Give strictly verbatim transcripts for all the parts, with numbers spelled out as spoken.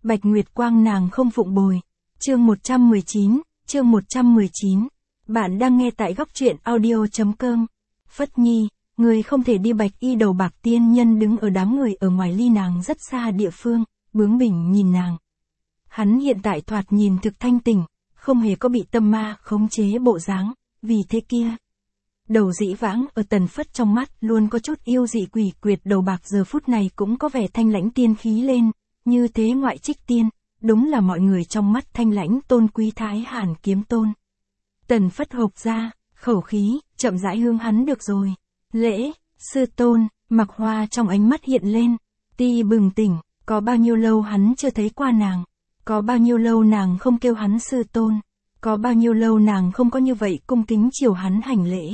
Bạch Nguyệt Quang nàng không phụng bồi. Chương một trăm mười chín, chương một trăm mười chín. Bạn đang nghe tại góc truyện audio.com. Phất Nhi, người không thể đi. Bạch Y đầu bạc tiên nhân đứng ở đám người ở ngoài ly nàng rất xa địa phương, bướng bỉnh nhìn nàng. Hắn hiện tại thoạt nhìn thực thanh tỉnh, không hề có bị tâm ma khống chế bộ dáng, vì thế kia. Đầu dĩ vãng ở Tần Phất trong mắt luôn có chút yêu dị quỷ quyệt đầu bạc giờ phút này cũng có vẻ thanh lãnh tiên khí lên, như thế ngoại trích tiên, đúng là mọi người trong mắt thanh lãnh tôn quý Thái Hàn kiếm tôn. Tần Phất hộc ra, khẩu khí, chậm rãi hướng hắn được rồi. Lễ, sư tôn, Mặc Hoa trong ánh mắt hiện lên, ti bừng tỉnh, có bao nhiêu lâu hắn chưa thấy qua nàng, có bao nhiêu lâu nàng không kêu hắn sư tôn, có bao nhiêu lâu nàng không có như vậy cung kính chiều hắn hành lễ.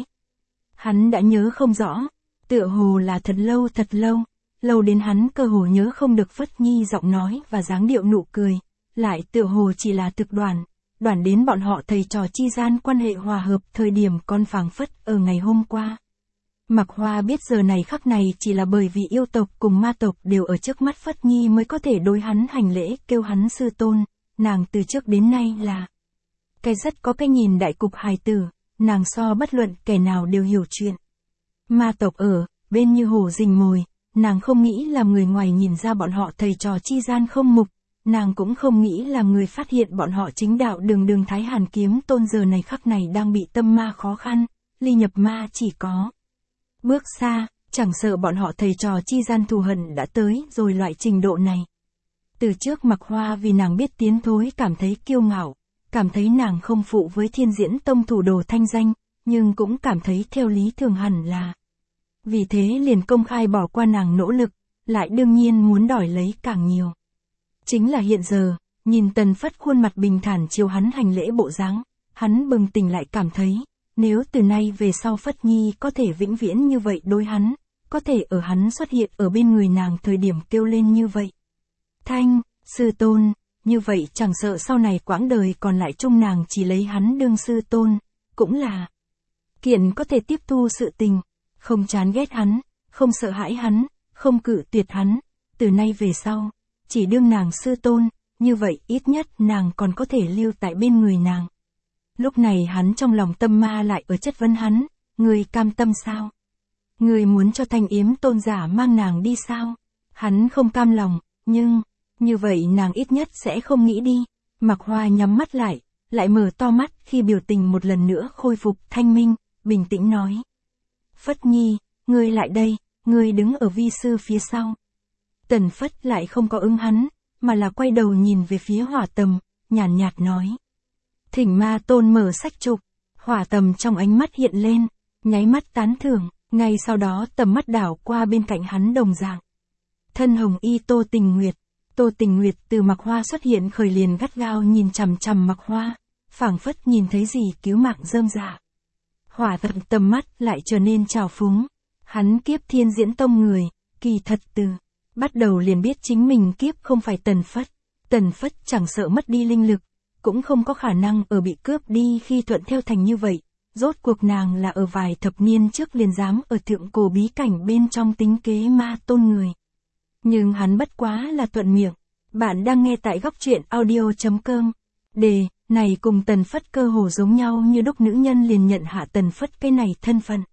Hắn đã nhớ không rõ, tựa hồ là thật lâu thật lâu, lâu đến hắn cơ hồ nhớ không được Phất Nhi giọng nói và dáng điệu nụ cười, lại tựa hồ chỉ là thực đoàn, đoàn đến bọn họ thầy trò chi gian quan hệ hòa hợp thời điểm con phảng phất ở ngày hôm qua. Mặc Hoa biết giờ này khắc này chỉ là bởi vì yêu tộc cùng ma tộc đều ở trước mắt Phất Nhi mới có thể đối hắn hành lễ kêu hắn sư tôn, nàng từ trước đến nay là cái rất có cái nhìn đại cục hài tử, nàng so bất luận kẻ nào đều hiểu chuyện. Ma tộc ở bên như hổ rình mồi, nàng không nghĩ là người ngoài nhìn ra bọn họ thầy trò chi gian không mục, nàng cũng không nghĩ là người phát hiện bọn họ chính đạo đường đường Thái Hàn kiếm tôn giờ này khắc này đang bị tâm ma khó khăn, ly nhập ma chỉ có bước xa, chẳng sợ bọn họ thầy trò chi gian thù hận đã tới rồi loại trình độ này. Từ trước Mặc Hoa vì nàng biết tiến thối cảm thấy kiêu ngạo, cảm thấy nàng không phụ với Thiên Diễn Tông thủ đồ thanh danh, nhưng cũng cảm thấy theo lý thường hẳn là. Vì thế liền công khai bỏ qua nàng nỗ lực, lại đương nhiên muốn đòi lấy càng nhiều. Chính là hiện giờ, nhìn Tần Phất khuôn mặt bình thản chiều hắn hành lễ bộ dáng, hắn bừng tỉnh lại cảm thấy, nếu từ nay về sau Phất Nhi có thể vĩnh viễn như vậy đối hắn, có thể ở hắn xuất hiện ở bên người nàng thời điểm kêu lên như vậy. Thanh, sư tôn, như vậy chẳng sợ sau này quãng đời còn lại chung nàng chỉ lấy hắn đương sư tôn, cũng là kiện có thể tiếp thu sự tình, không chán ghét hắn, không sợ hãi hắn, không cự tuyệt hắn, từ nay về sau, chỉ đương nàng sư tôn, như vậy ít nhất nàng còn có thể lưu tại bên người nàng. Lúc này hắn trong lòng tâm ma lại ở chất vấn hắn, người cam tâm sao? Người muốn cho Thanh Yếm tôn giả mang nàng đi sao? Hắn không cam lòng, nhưng, như vậy nàng ít nhất sẽ không nghĩ đi. Mặc Hoa nhắm mắt lại, lại mở to mắt khi biểu tình một lần nữa khôi phục thanh minh, bình tĩnh nói. Phất Nhi, ngươi lại đây, ngươi đứng ở vi sư phía sau. Tần Phất lại không có ứng hắn, mà là quay đầu nhìn về phía Hỏa Tầm, nhàn nhạt, nhạt nói. Thỉnh Ma Tôn mở sách trục, Hỏa Tầm trong ánh mắt hiện lên, nháy mắt tán thưởng, ngay sau đó tầm mắt đảo qua bên cạnh hắn đồng dạng. Thân hồng y Tô Tình Nguyệt, Tô Tình Nguyệt từ Mặc Hoa xuất hiện khởi liền gắt gao nhìn chằm chằm Mặc Hoa, phảng phất nhìn thấy gì cứu mạng rơm rạ. Hỏa Tầm tầm mắt lại trở nên trào phúng, hắn kiếp Thiên Diễn Tông người, kỳ thật từ bắt đầu liền biết chính mình kiếp không phải Tần Phất, Tần Phất chẳng sợ mất đi linh lực, cũng không có khả năng ở bị cướp đi khi thuận theo thành như vậy, rốt cuộc nàng là ở vài thập niên trước liền dám ở thượng cổ bí cảnh bên trong tính kế Ma Tôn người. Nhưng hắn bất quá là thuận miệng. Bạn đang nghe tại góc truyện audio.com. Đề này cùng Tần Phất cơ hồ giống nhau như đúc, nữ nhân liền nhận hạ Tần Phất cái này thân phận.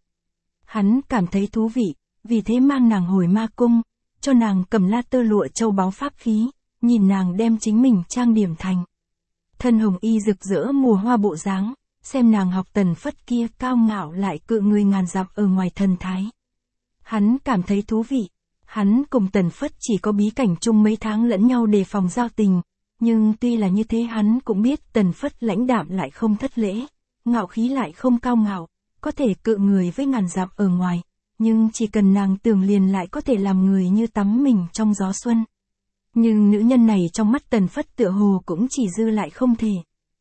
Hắn cảm thấy thú vị, vì thế mang nàng hồi ma cung, cho nàng cầm la tơ lụa châu báu pháp khí, nhìn nàng đem chính mình trang điểm thành thân hồng y rực rỡ mùa hoa bộ dáng, xem nàng học Tần Phất kia cao ngạo lại cự người ngàn dặm ở ngoài thần thái. Hắn cảm thấy thú vị. Hắn cùng Tần Phất chỉ có bí cảnh chung mấy tháng lẫn nhau đề phòng giao tình, nhưng tuy là như thế hắn cũng biết Tần Phất lãnh đạm lại không thất lễ, ngạo khí lại không cao ngạo, có thể cự người với ngàn dặm ở ngoài, nhưng chỉ cần nàng tưởng liền lại có thể làm người như tắm mình trong gió xuân. Nhưng nữ nhân này trong mắt Tần Phất tựa hồ cũng chỉ dư lại không thể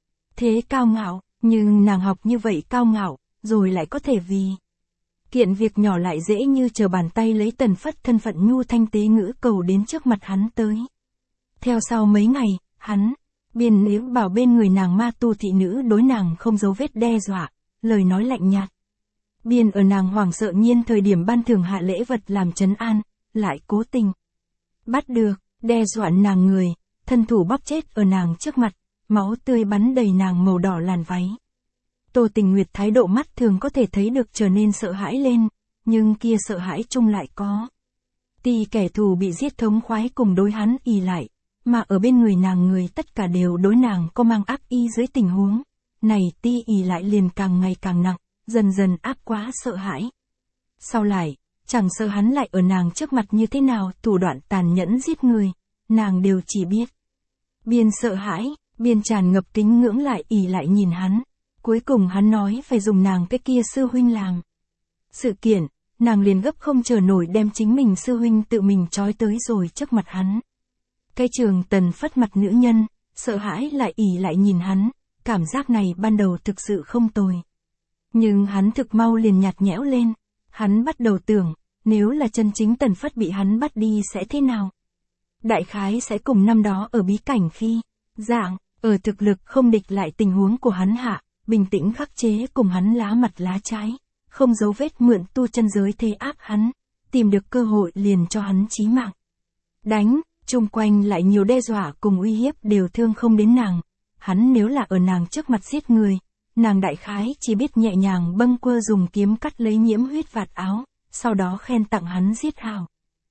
thế cao ngạo, nhưng nàng học như vậy cao ngạo, rồi lại có thể vì kiện việc nhỏ lại dễ như trở bàn tay lấy Tần Phất thân phận nhu thanh tế ngữ cầu đến trước mặt hắn tới. Theo sau mấy ngày, hắn biên nếu bảo bên người nàng ma tu thị nữ đối nàng không dấu vết đe dọa, lời nói lạnh nhạt. Biên ở nàng hoảng sợ nhiên thời điểm ban thưởng hạ lễ vật làm trấn an, lại cố tình bắt được, đe dọa nàng người, thân thủ bóp chết ở nàng trước mặt, máu tươi bắn đầy nàng màu đỏ làn váy. Tô Tình Nguyệt thái độ mắt thường có thể thấy được trở nên sợ hãi lên, nhưng kia sợ hãi chung lại có. Ti kẻ thù bị giết thống khoái cùng đối hắn ì lại, mà ở bên người nàng người tất cả đều đối nàng có mang ác ý dưới tình huống. Này Ti ì lại liền càng ngày càng nặng, dần dần ác quá sợ hãi. Sau lại, chẳng sợ hắn lại ở nàng trước mặt như thế nào thủ đoạn tàn nhẫn giết người, nàng đều chỉ biết. Biên sợ hãi, biên tràn ngập kính ngưỡng lại ì lại nhìn hắn. Cuối cùng hắn nói phải dùng nàng cái kia sư huynh làm. Sự kiện, nàng liền gấp không chờ nổi đem chính mình sư huynh tự mình trói tới rồi trước mặt hắn. Cái Trường Tần phất mặt nữ nhân, sợ hãi lại ì lại nhìn hắn, cảm giác này ban đầu thực sự không tồi. Nhưng hắn thực mau liền nhạt nhẽo lên, hắn bắt đầu tưởng, nếu là chân chính Tần Phất bị hắn bắt đi sẽ thế nào? Đại khái sẽ cùng năm đó ở bí cảnh khi, dạng, ở thực lực không địch lại tình huống của hắn hạ, bình tĩnh khắc chế cùng hắn lá mặt lá trái, không giấu vết mượn tu chân giới thế áp hắn, tìm được cơ hội liền cho hắn chí mạng. Đánh, chung quanh lại nhiều đe dọa cùng uy hiếp đều thương không đến nàng, hắn nếu là ở nàng trước mặt giết người, nàng đại khái chỉ biết nhẹ nhàng bâng quơ dùng kiếm cắt lấy nhiễm huyết vạt áo, sau đó khen tặng hắn giết hào.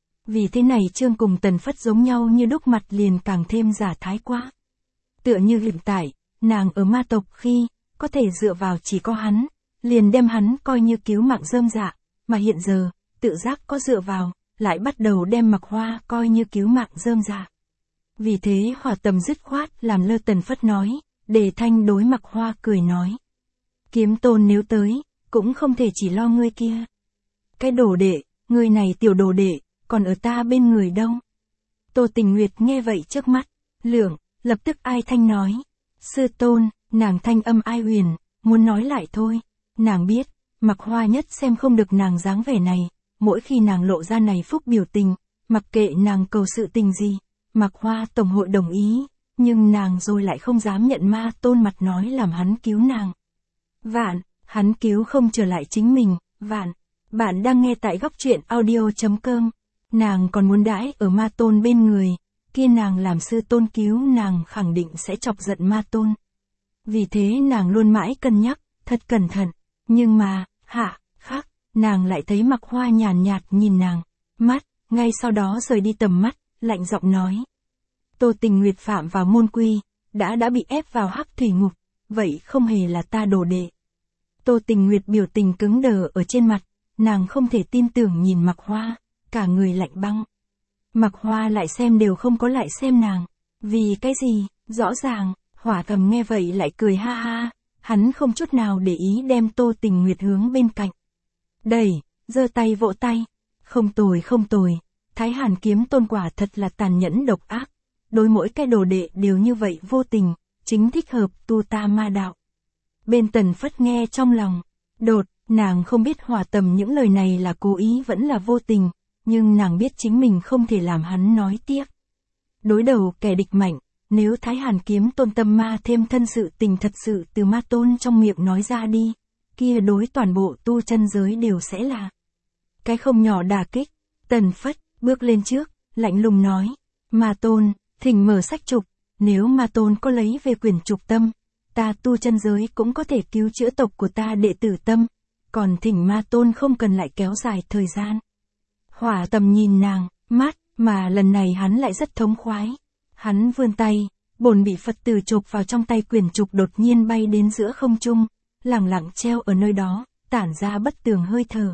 Vì thế này Trương cùng Tần Phất giống nhau như đúc mặt liền càng thêm giả thái quá. Tựa như hiện tại, nàng ở ma tộc khi, có thể dựa vào chỉ có hắn, liền đem hắn coi như cứu mạng rơm dạ, mà hiện giờ, tự giác có dựa vào, lại bắt đầu đem Mặc Hoa coi như cứu mạng rơm dạ. Vì thế Hỏa Tầm dứt khoát làm lơ Tần Phất nói, Đề Thanh đối Mặc Hoa cười nói. Kiếm Tôn nếu tới, cũng không thể chỉ lo ngươi kia. Cái đồ đệ, ngươi này tiểu đồ đệ, còn ở ta bên người đâu. Tô Tình Nguyệt nghe vậy trước mắt, lưỡng, lập tức ai thanh nói. Sư Tôn, nàng thanh âm ai huyền, muốn nói lại thôi. Nàng biết, Mặc Hoa nhất xem không được nàng dáng vẻ này, mỗi khi nàng lộ ra này phúc biểu tình, mặc kệ nàng cầu sự tình gì, Mặc Hoa tổng hội đồng ý, nhưng nàng rồi lại không dám nhận Ma Tôn mặt nói làm hắn cứu nàng. Vạn, hắn cứu không trở lại chính mình, vạn. Bạn đang nghe tại góc truyện audio chấm com. Nàng còn muốn đãi ở Ma Tôn bên người, kia nàng làm sư tôn cứu nàng khẳng định sẽ chọc giận Ma Tôn. Vì thế nàng luôn mãi cân nhắc, thật cẩn thận. Nhưng mà, hạ, khắc, nàng lại thấy Mặc Hoa nhàn nhạt nhìn nàng, mắt, ngay sau đó rời đi tầm mắt, lạnh giọng nói. Tô Tình Nguyệt phạm vào môn quy, đã đã bị ép vào hắc thủy ngục, vậy không hề là ta đồ đệ. Tô Tình Nguyệt biểu tình cứng đờ ở trên mặt, nàng không thể tin tưởng nhìn Mặc Hoa, cả người lạnh băng. Mặc Hoa lại xem đều không có lại xem nàng, vì cái gì, rõ ràng, Hỏa Tầm nghe vậy lại cười ha ha, hắn không chút nào để ý đem Tô Tình Nguyệt hướng bên cạnh. Đẩy, giơ tay vỗ tay, không tồi không tồi, Thái Hàn Kiếm Tôn quả thật là tàn nhẫn độc ác, đối mỗi cái đồ đệ đều như vậy vô tình, chính thích hợp tu ta ma đạo. Bên Tần Phất nghe trong lòng, đột, nàng không biết Hỏa Tầm những lời này là cố ý vẫn là vô tình, nhưng nàng biết chính mình không thể làm hắn nói tiếp. Đối đầu kẻ địch mạnh, nếu Thái Hàn Kiếm Tôn tâm ma thêm thân sự tình thật sự từ Ma Tôn trong miệng nói ra đi, kia đối toàn bộ tu chân giới đều sẽ là cái không nhỏ đả kích. Tần Phất bước lên trước, lạnh lùng nói, Ma Tôn, thỉnh mở sách trục, nếu Ma Tôn có lấy về quyển trục tâm, ta tu chân giới cũng có thể cứu chữa tộc của ta đệ tử tâm, còn thỉnh Ma Tôn không cần lại kéo dài thời gian. Hỏa Tầm nhìn nàng, mắt, mà lần này hắn lại rất thống khoái. Hắn vươn tay, bổn bị Phật tử chộp vào trong tay quyển trục đột nhiên bay đến giữa không trung, lẳng lặng treo ở nơi đó, tản ra bất tường hơi thở.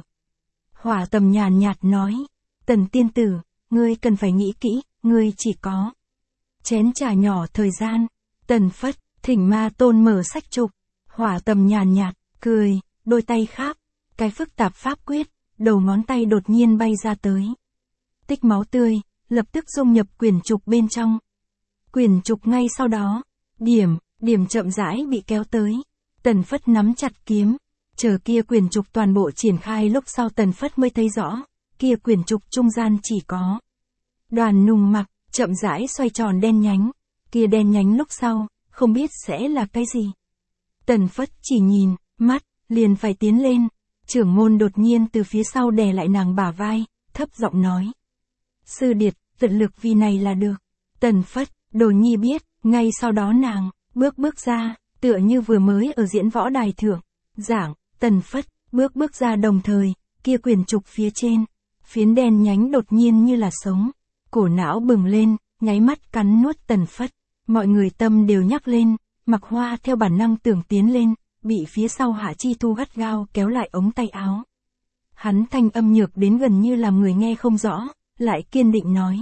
Hỏa Tầm nhàn nhạt nói, Tần tiên tử, ngươi cần phải nghĩ kỹ, ngươi chỉ có chén trà nhỏ thời gian. Tần Phất, thỉnh Ma Tôn mở sách trục. Hỏa Tầm nhàn nhạt, cười, đôi tay kháp, cái phức tạp pháp quyết, đầu ngón tay đột nhiên bay ra tới. Tích máu tươi, lập tức dung nhập quyển trục bên trong. Quyển trục ngay sau đó, điểm, điểm chậm rãi bị kéo tới. Tần Phất nắm chặt kiếm, chờ kia quyển trục toàn bộ triển khai lúc sau Tần Phất mới thấy rõ, kia quyển trục trung gian chỉ có đoàn nùng mặc, chậm rãi xoay tròn đen nhánh, kia đen nhánh lúc sau, không biết sẽ là cái gì. Tần Phất chỉ nhìn, mắt, liền phải tiến lên, trưởng môn đột nhiên từ phía sau đè lại nàng bả vai, thấp giọng nói. Sư điệt, tận lực vì này là được. Tần Phất, Đồ Nhi biết, ngay sau đó nàng, bước bước ra, tựa như vừa mới ở diễn võ đài thượng, giảng, Tần Phất, bước bước ra đồng thời, kia quyển trục phía trên, phiến đen nhánh đột nhiên như là sống, cổ não bừng lên, nháy mắt cắn nuốt Tần Phất, mọi người tâm đều nhắc lên, Mặc Hoa theo bản năng tưởng tiến lên, bị phía sau Hạ Chi Thu gắt gao kéo lại ống tay áo. Hắn thanh âm nhược đến gần như làm người nghe không rõ, lại kiên định nói.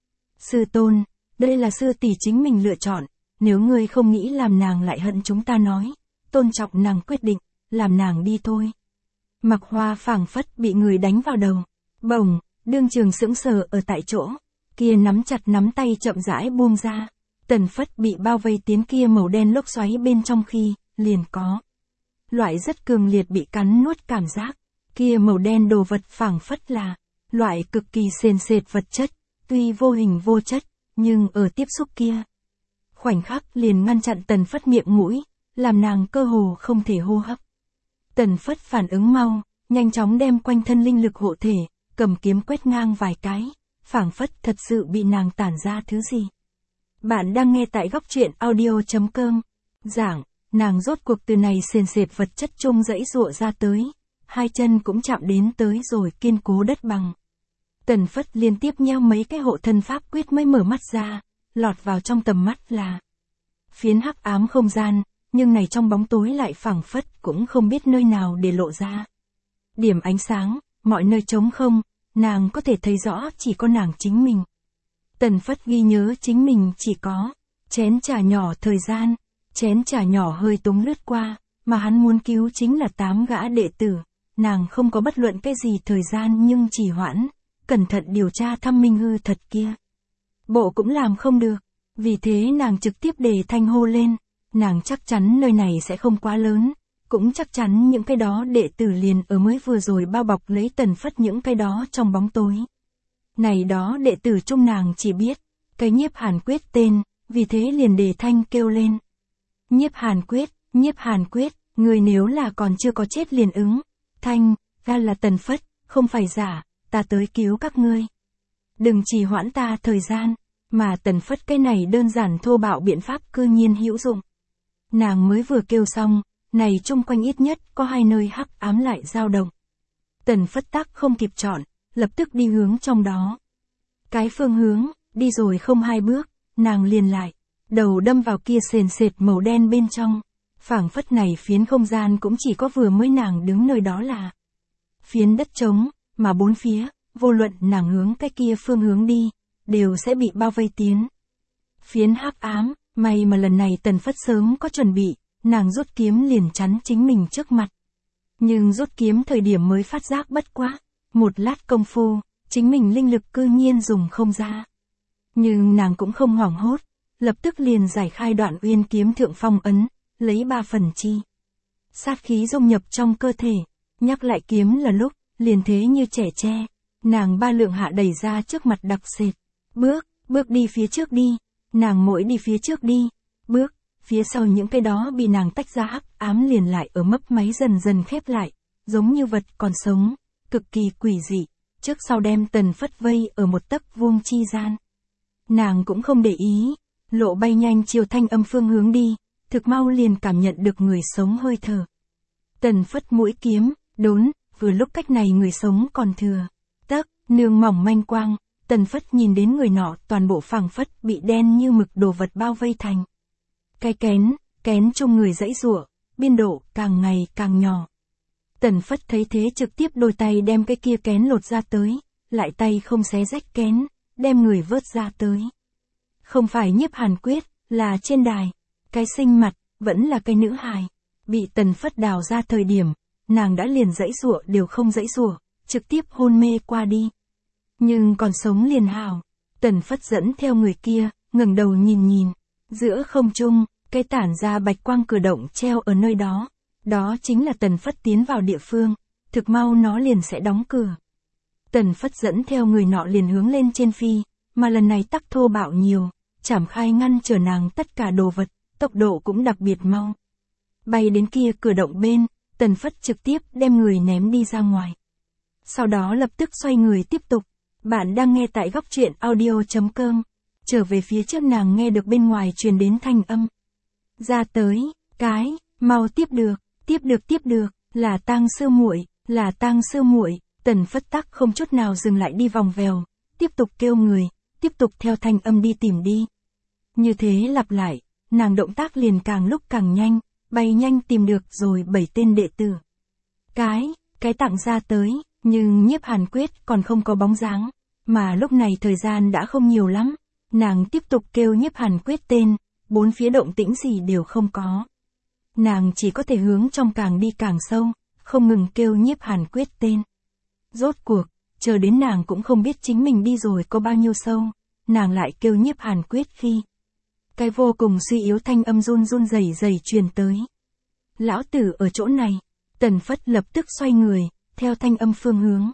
Sư tôn, đây là sư tỷ chính mình lựa chọn, nếu ngươi không nghĩ làm nàng lại hận chúng ta nói, tôn trọng nàng quyết định, làm nàng đi thôi. Mặc Hoa phảng phất bị người đánh vào đầu, bổng, đương trường sững sờ ở tại chỗ, kia nắm chặt nắm tay chậm rãi buông ra, Tần Phất bị bao vây tiến kia màu đen lốc xoáy bên trong khi, liền có. Loại rất cường liệt bị cắn nuốt cảm giác, kia màu đen đồ vật phảng phất là, loại cực kỳ sền sệt vật chất, tuy vô hình vô chất, nhưng ở tiếp xúc kia. Khoảnh khắc liền ngăn chặn Tần Phất miệng mũi, làm nàng cơ hồ không thể hô hấp. Tần Phất phản ứng mau, nhanh chóng đem quanh thân linh lực hộ thể, cầm kiếm quét ngang vài cái, phảng phất thật sự bị nàng tản ra thứ gì. Bạn đang nghe tại góc truyện audio chấm com, giảng, nàng rốt cuộc từ này sền sệt vật chất chung dãy dụa ra tới, hai chân cũng chạm đến tới rồi kiên cố đất bằng. Tần Phất liên tiếp nheo mấy cái hộ thân pháp quyết mới mở mắt ra, lọt vào trong tầm mắt là phiến hắc ám không gian, nhưng này trong bóng tối lại phảng phất cũng không biết nơi nào để lộ ra. Điểm ánh sáng, mọi nơi trống không, nàng có thể thấy rõ chỉ có nàng chính mình. Tần Phất ghi nhớ chính mình chỉ có chén trà nhỏ thời gian, chén trà nhỏ hơi túng lướt qua, mà hắn muốn cứu chính là tám gã đệ tử, nàng không có bất luận cái gì thời gian nhưng trì hoãn, cẩn thận điều tra thăm minh hư thật kia. Bộ cũng làm không được, vì thế nàng trực tiếp đề thanh hô lên, nàng chắc chắn nơi này sẽ không quá lớn, cũng chắc chắn những cái đó đệ tử liền ở mới vừa rồi bao bọc lấy Tần Phất những cái đó trong bóng tối. Này đó đệ tử trung nàng chỉ biết, cái Nhiếp Hàn Quyết tên, vì thế liền đề thanh kêu lên. Nhiếp Hàn Quyết, Nhiếp Hàn Quyết, người nếu là còn chưa có chết liền ứng, thanh, ra là Tần Phất, không phải giả, ta tới cứu các ngươi. Đừng trì hoãn ta thời gian, mà Tần Phất cái này đơn giản thô bạo biện pháp cư nhiên hữu dụng. Nàng mới vừa kêu xong, này chung quanh ít nhất có hai nơi hắc ám lại dao động. Tần Phất tắc không kịp chọn, lập tức đi hướng trong đó. Cái phương hướng, đi rồi không hai bước, nàng liền lại, đầu đâm vào kia sền sệt màu đen bên trong. Phảng phất này phiến không gian cũng chỉ có vừa mới nàng đứng nơi đó là phiến đất trống, mà bốn phía, vô luận nàng hướng cái kia phương hướng đi, đều sẽ bị bao vây tiến. Phiến hắc ám, may mà lần này Tần Phất sớm có chuẩn bị, nàng rút kiếm liền chắn chính mình trước mặt. Nhưng rút kiếm thời điểm mới phát giác bất quá, một lát công phu, chính mình linh lực cư nhiên dùng không ra. Nhưng nàng cũng không hoảng hốt, lập tức liền giải khai Đoạn Uyên kiếm thượng phong ấn, lấy ba phần chi. Sát khí dung nhập trong cơ thể, nhắc lại kiếm là lúc, liền thế như trẻ tre, nàng ba lượng hạ đẩy ra trước mặt đặc sệt. Bước, bước đi phía trước đi, nàng mỗi đi phía trước đi, bước, phía sau những cái đó bị nàng tách ra hắc ám liền lại ở mấp máy dần dần khép lại, giống như vật còn sống, cực kỳ quỷ dị, trước sau đem Tần Phất vây ở một tấc vuông chi gian. Nàng cũng không để ý, lộ bay nhanh chiều thanh âm phương hướng đi, thực mau liền cảm nhận được người sống hơi thở. Tần Phất mũi kiếm, đốn, vừa lúc cách này người sống còn thừa. Tấc, nương mỏng manh quang, Tần Phất nhìn đến người nọ toàn bộ phảng phất bị đen như mực đồ vật bao vây thành. Cái kén, kén chung người dãy giụa, biên độ càng ngày càng nhỏ. Tần Phất thấy thế trực tiếp đôi tay đem cái kia kén lột ra tới, lại tay không xé rách kén, đem người vớt ra tới. Không phải Nhiếp Hàn Quyết, là trên đài, cái sinh mặt, vẫn là cái nữ hài. Bị Tần Phất đào ra thời điểm, nàng đã liền dãy giụa đều không dãy giụa, trực tiếp hôn mê qua đi. Nhưng còn sống liền hào, Tần Phất dẫn theo người kia, ngẩng đầu nhìn nhìn, giữa không trung, cái tản ra bạch quang cửa động treo ở nơi đó. Đó chính là Tần Phất tiến vào địa phương, thực mau nó liền sẽ đóng cửa. Tần Phất dẫn theo người nọ liền hướng lên trên phi, mà lần này tắc thô bạo nhiều, chảm khai ngăn trở nàng tất cả đồ vật, tốc độ cũng đặc biệt mau. Bay đến kia cửa động bên, Tần Phất trực tiếp đem người ném đi ra ngoài. Sau đó lập tức xoay người tiếp tục. Bạn đang nghe tại góc truyện audio chấm com. trở về phía trước nàng nghe được bên ngoài truyền đến thanh âm. Ra tới, cái, mau tiếp được, tiếp được tiếp được, là Tang sư muội, là Tang sư muội. Tần Phất Tắc không chút nào dừng lại đi vòng vèo, tiếp tục kêu người, tiếp tục theo thanh âm đi tìm đi. Như thế lặp lại, nàng động tác liền càng lúc càng nhanh, bay nhanh tìm được rồi bảy tên đệ tử. Cái, cái tặng ra tới, nhưng Nhiếp Hàn Quyết còn không có bóng dáng, mà lúc này thời gian đã không nhiều lắm, nàng tiếp tục kêu Nhiếp Hàn Quyết tên, bốn phía động tĩnh gì đều không có. Nàng chỉ có thể hướng trong càng đi càng sâu, không ngừng kêu Nhiếp Hàn Quyết tên. Rốt cuộc, chờ đến nàng cũng không biết chính mình đi rồi có bao nhiêu sâu, nàng lại kêu Nhiếp Hàn Quyết khi. Cái vô cùng suy yếu thanh âm run run rẩy rẩy truyền tới. Lão tử ở chỗ này, Tần Phất lập tức xoay người, theo thanh âm phương hướng.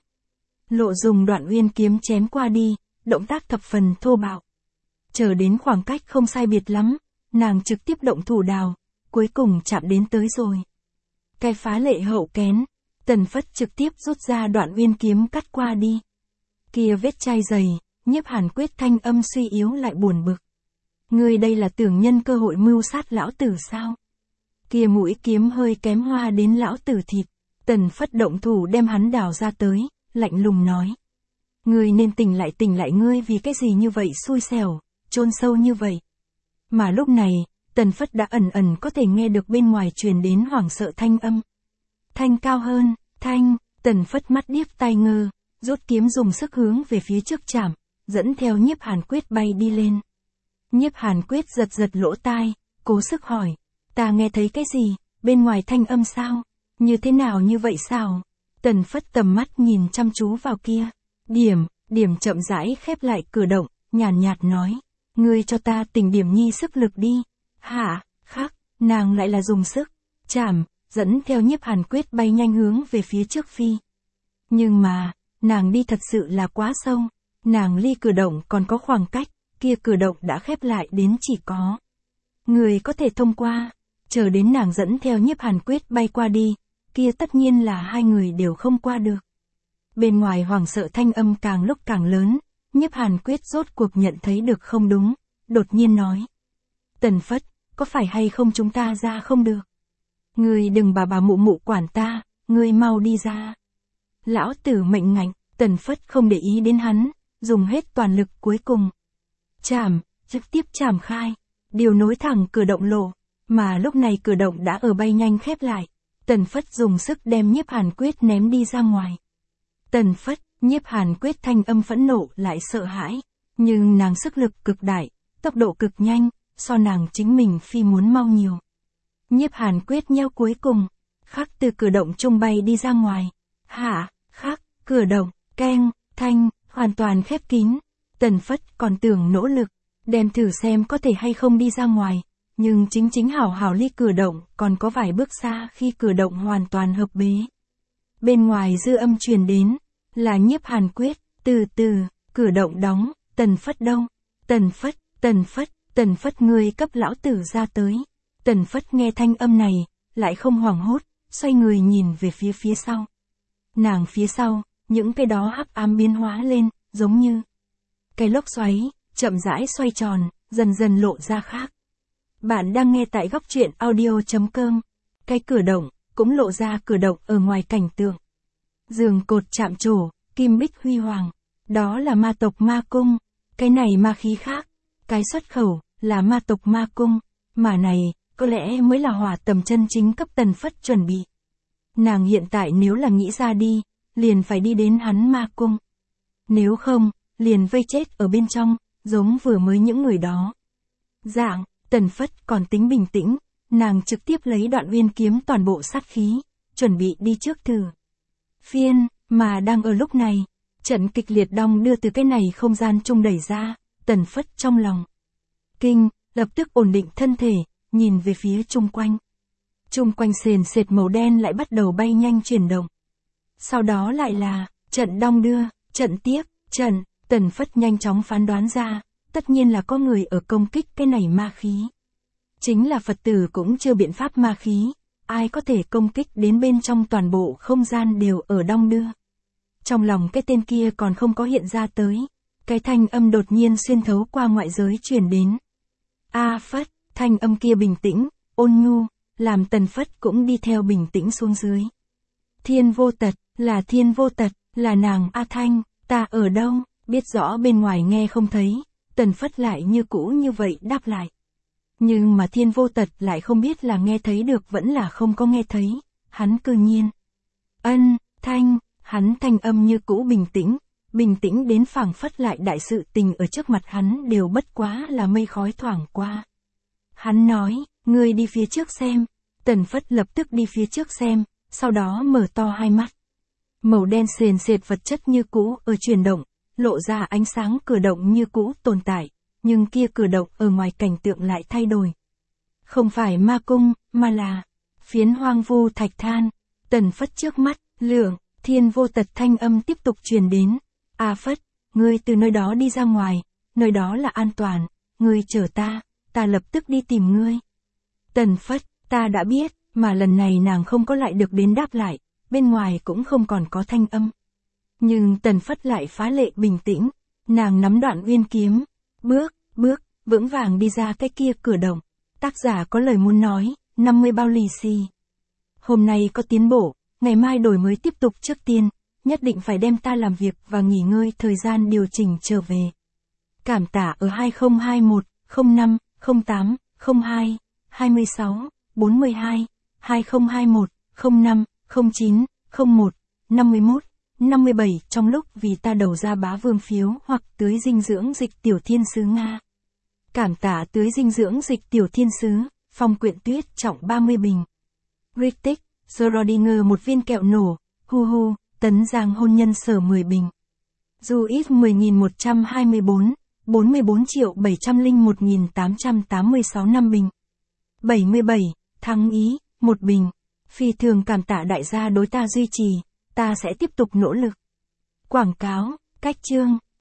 Lộ dùng Đoạn Uyên kiếm chém qua đi, động tác thập phần thô bạo. Chờ đến khoảng cách không sai biệt lắm, nàng trực tiếp động thủ đào, cuối cùng chạm đến tới rồi. Cái phá lệ hậu kén, Tần Phất trực tiếp rút ra Đoạn Uyên kiếm cắt qua đi. Kia vết chai dày, Nhiếp Hàn Quyết thanh âm suy yếu lại buồn bực. Ngươi đây là tưởng nhân cơ hội mưu sát lão tử sao? Kia mũi kiếm hơi kém hoa đến lão tử thịt, Tần Phất động thủ đem hắn đào ra tới, lạnh lùng nói. Ngươi nên tỉnh lại tỉnh lại ngươi vì cái gì như vậy xui xẻo, chôn sâu như vậy. Mà lúc này, Tần Phất đã ẩn ẩn có thể nghe được bên ngoài truyền đến hoảng sợ thanh âm. Thanh cao hơn, thanh, Tần Phất mắt điếc tai ngơ, rút kiếm dùng sức hướng về phía trước chạm, dẫn theo Nhiếp Hàn Quyết bay đi lên. Nhiếp Hàn Quyết giật giật lỗ tai, cố sức hỏi, ta nghe thấy cái gì, bên ngoài thanh âm sao, như thế nào như vậy sao? Tần Phất tầm mắt nhìn chăm chú vào kia, điểm, điểm chậm rãi khép lại cửa động, nhàn nhạt, nhạt nói, ngươi cho ta tỉnh điểm nhi sức lực đi. Hả, khắc, nàng lại là dùng sức, chạm, dẫn theo Nhiếp Hàn Quyết bay nhanh hướng về phía trước phi. Nhưng mà, nàng đi thật sự là quá sâu, nàng ly cửa động còn có khoảng cách, kia cửa động đã khép lại đến chỉ có. Người có thể thông qua, chờ đến nàng dẫn theo Nhiếp Hàn Quyết bay qua đi, kia tất nhiên là hai người đều không qua được. Bên ngoài hoảng sợ thanh âm càng lúc càng lớn, Nhiếp Hàn Quyết rốt cuộc nhận thấy được không đúng, đột nhiên nói. Tần Phất, có phải hay không chúng ta ra không được? Ngươi đừng bà bà mụ mụ quản ta, ngươi mau đi ra. Lão tử mệnh ngạnh, Tần Phất không để ý đến hắn, dùng hết toàn lực cuối cùng. Chảm, trực tiếp chảm khai, điều nối thẳng cửa động lộ, mà lúc này cửa động đã ở bay nhanh khép lại. Tần Phất dùng sức đem Nhiếp Hàn Quyết ném đi ra ngoài. Tần Phất, Nhiếp Hàn Quyết thanh âm phẫn nộ lại sợ hãi, nhưng nàng sức lực cực đại, tốc độ cực nhanh, so nàng chính mình phi muốn mau nhiều. Nhiếp Hàn Quyết nheo cuối cùng, khắc từ cửa động trung bay đi ra ngoài. Hả, khắc, cửa động, keng, thanh, hoàn toàn khép kín. Tần Phất còn tưởng nỗ lực, đem thử xem có thể hay không đi ra ngoài, nhưng chính chính hảo hảo ly cửa động còn có vài bước xa khi cửa động hoàn toàn hợp bế. Bên ngoài dư âm truyền đến, là Nhiếp Hàn Quyết, từ từ, cửa động đóng, Tần Phất đâu? Tần Phất, Tần Phất, Tần Phất ngươi cấp lão tử ra tới. Tần Phất nghe thanh âm này, lại không hoảng hốt, xoay người nhìn về phía phía sau. Nàng phía sau, những cái đó hắc ám biến hóa lên, giống như cái lốc xoáy, chậm rãi xoay tròn, dần dần lộ ra khác. Bạn đang nghe tại góc truyện audio chấm com. Cái cửa động, cũng lộ ra cửa động ở ngoài cảnh tượng. Giường cột chạm trổ, kim bích huy hoàng. Đó là ma tộc ma cung. Cái này ma khí khác. Cái xuất khẩu, là ma tộc ma cung. Mà này, có lẽ mới là hỏa tầm chân chính cấp Tần Phất chuẩn bị. Nàng hiện tại nếu là nghĩ ra đi, liền phải đi đến hắn ma cung. Nếu không, liền vây chết ở bên trong, giống vừa mới những người đó. Dạng, Tần Phất còn tính bình tĩnh, nàng trực tiếp lấy Đoạn Uyên kiếm toàn bộ sát khí, chuẩn bị đi trước thử. Phiên, mà đang ở lúc này, trận kịch liệt đong đưa từ cái này không gian trung đẩy ra, Tần Phất trong lòng kinh, lập tức ổn định thân thể, nhìn về phía chung quanh. Chung quanh sền sệt màu đen lại bắt đầu bay nhanh chuyển động. Sau đó lại là, trận đong đưa, trận tiếp, trận, Tần Phất nhanh chóng phán đoán ra, tất nhiên là có người ở công kích cái này ma khí. Chính là Phật tử cũng chưa biện pháp ma khí, ai có thể công kích đến bên trong toàn bộ không gian đều ở đong đưa. Trong lòng cái tên kia còn không có hiện ra tới, Cái thanh âm đột nhiên xuyên thấu qua ngoại giới truyền đến. A Phất, thanh âm kia bình tĩnh, ôn nhu, làm Tần Phất cũng đi theo bình tĩnh xuống dưới. Thiên Vô Tật, là Thiên Vô Tật, là nàng A Thanh, ta ở đâu, biết rõ bên ngoài nghe không thấy, Tần Phất lại như cũ như vậy đáp lại. Nhưng mà Thiên Vô Tật lại không biết là nghe thấy được vẫn là không có nghe thấy, hắn cư nhiên. Ân, Thanh, hắn thanh âm như cũ bình tĩnh, bình tĩnh đến phảng phất lại đại sự tình ở trước mặt hắn đều bất quá là mây khói thoảng qua. Hắn nói, ngươi đi phía trước xem, Tần Phất lập tức đi phía trước xem, sau đó mở to hai mắt. Màu đen sền sệt vật chất như cũ ở chuyển động, lộ ra ánh sáng cửa động như cũ tồn tại, nhưng kia cửa động ở ngoài cảnh tượng lại thay đổi. Không phải ma cung, mà là phiến hoang vu thạch than. Tần Phất trước mắt, lượng, Thiên Vô Tật thanh âm tiếp tục truyền đến. A Phất, ngươi từ nơi đó đi ra ngoài, nơi đó là an toàn, ngươi chở ta, ta lập tức đi tìm ngươi. Tần Phất, ta đã biết, mà lần này nàng không có lại được đến đáp lại, bên ngoài cũng không còn có thanh âm. Nhưng Tần Phất lại phá lệ bình tĩnh, nàng nắm đoạn uyên kiếm, bước, bước, vững vàng đi ra cái kia cửa động. Tác giả có lời muốn nói, năm mươi bao lì xì. Hôm nay có tiến bộ, ngày mai đổi mới tiếp tục trước tiên, nhất định phải đem ta làm việc và nghỉ ngơi thời gian điều chỉnh trở về. Cảm tạ ở hai không hai một, không năm, không tám, không hai, hai mươi sáu, bốn mươi hai, hai không hai một, không năm, không chín, không một, năm mươi mốt, năm mươi bảy trong lúc vì ta đầu ra bá vương phiếu hoặc tưới dinh dưỡng dịch tiểu thiên sứ Nga. Cảm tạ tưới dinh dưỡng dịch tiểu thiên sứ, phong quyện tuyết trọng ba mươi bình. Ritic, Schrödinger một viên kẹo nổ, hu hu, tấn giang hôn nhân sở mười bình. Dù ít mười nghìn một trăm hai mươi bốn, bốn mươi bốn triệu bảy trăm lẻ một nghìn tám trăm tám mươi sáu năm bình. bảy mươi bảy, thắng ý, một bình. Phi thường cảm tạ đại gia đối ta duy trì, ta sẽ tiếp tục nỗ lực. Quảng cáo, cách chương.